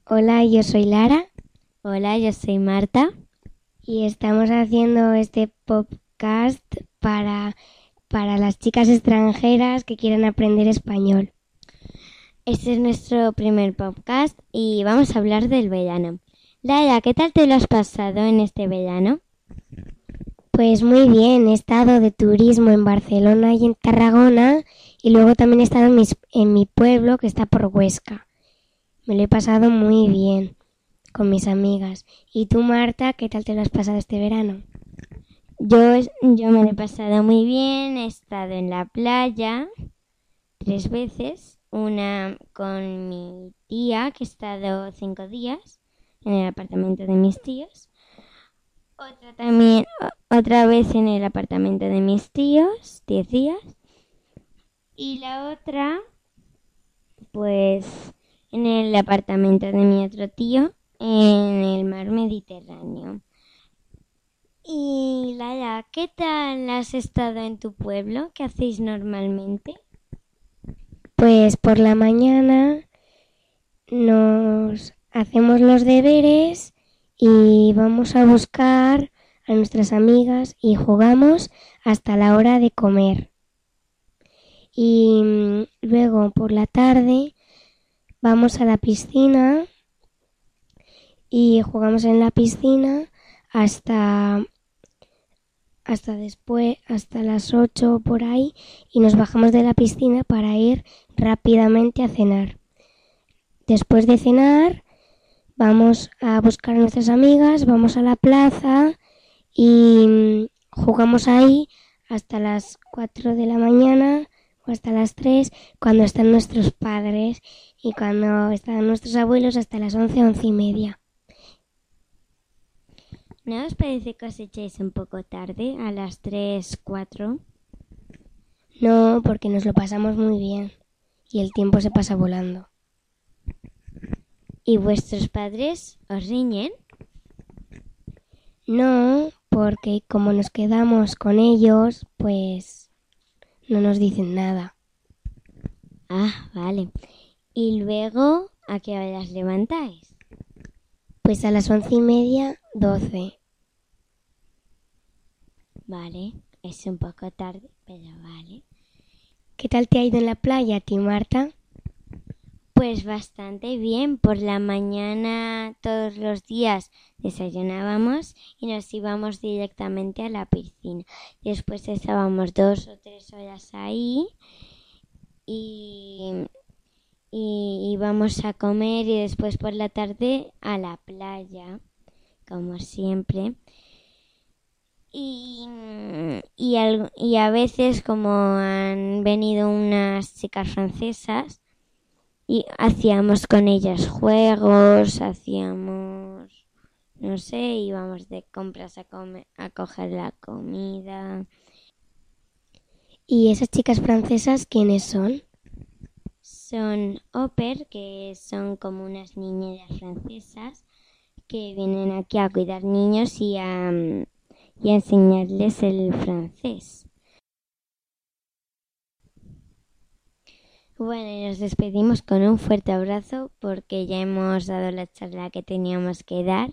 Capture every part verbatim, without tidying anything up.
Hola, yo soy Lara Hola, yo soy Marta. y estamos haciendo este podcast para, para las chicas extranjeras que quieren aprender español. Este es nuestro primer podcast y vamos a hablar del verano. Lara, ¿qué tal te lo has pasado en este verano? Pues muy bien, he estado de turismo en Barcelona y en Tarragona y luego también he estado en, mis, en mi pueblo que está por Huesca. Me lo he pasado muy bien con mis amigas. ¿Y tú, Marta, qué tal te lo has pasado este verano? Yo, yo me lo he pasado muy bien, he estado en la playa tres veces, una con mi tía que he estado cinco días en el apartamento de mis tíos, otra también, otra vez en el apartamento de mis tíos, diez días, y la otra pues en el apartamento de mi otro tío en el mar Mediterráneo. Y Lara, ¿qué tal has estado en tu pueblo? ¿Qué hacéis normalmente? Pues por la mañana nos hacemos los deberes y vamos a buscar a nuestras amigas y jugamos hasta la hora de comer. Y luego por la tarde vamos a la piscina y jugamos en la piscina hasta hasta después, hasta las ocho por ahí, y nos bajamos de la piscina para ir rápidamente a cenar. Después de cenar vamos a buscar a nuestras amigas, vamos a la plaza y jugamos ahí hasta las cuatro de la mañana o hasta las tres, cuando están nuestros padres, y cuando están nuestros abuelos hasta las once, once y media. ¿No os parece que os echéis un poco tarde, a las tres, cuatro? No, porque nos lo pasamos muy bien y el tiempo se pasa volando. ¿Y vuestros padres os riñen? No, porque como nos quedamos con ellos, pues no nos dicen nada. Ah, vale. ¿Y luego a qué horas levantáis? Pues a las once y media, doce. Vale, es un poco tarde, pero vale. ¿Qué tal te ha ido en la playa a ti, Marta? Pues bastante bien. Por la mañana todos los días desayunábamos y nos íbamos directamente a la piscina. Después estábamos dos o tres horas ahí y, y íbamos a comer y después por la tarde a la playa, como siempre. Y, y, al, y a veces, como han venido unas chicas francesas, y hacíamos con ellas juegos, hacíamos, no sé, íbamos de compras a, comer, a coger la comida. ¿Y esas chicas francesas quiénes son? Son au pair, que son como unas niñeras francesas que vienen aquí a cuidar niños y a, y a enseñarles el francés. Bueno, y nos despedimos con un fuerte abrazo porque ya hemos dado la charla que teníamos que dar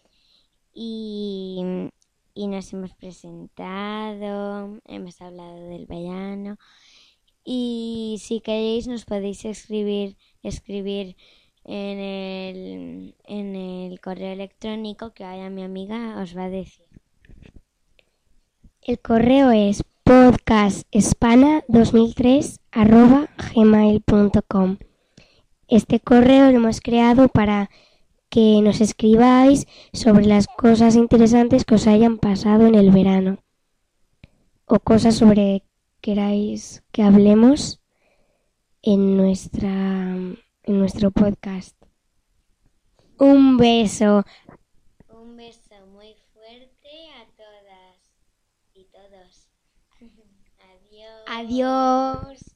y, y nos hemos presentado, hemos hablado del verano y si queréis nos podéis escribir, escribir en el, en el correo electrónico que ahora mi amiga os va a decir. El correo es podcastespana dos mil tres arroba gmail punto com. Este correo lo hemos creado para que nos escribáis sobre las cosas interesantes que os hayan pasado en el verano o cosas sobre que queráis que hablemos en nuestra en nuestro podcast. Un beso. Un beso muy fuerte a todas y todos. Adiós. Adiós.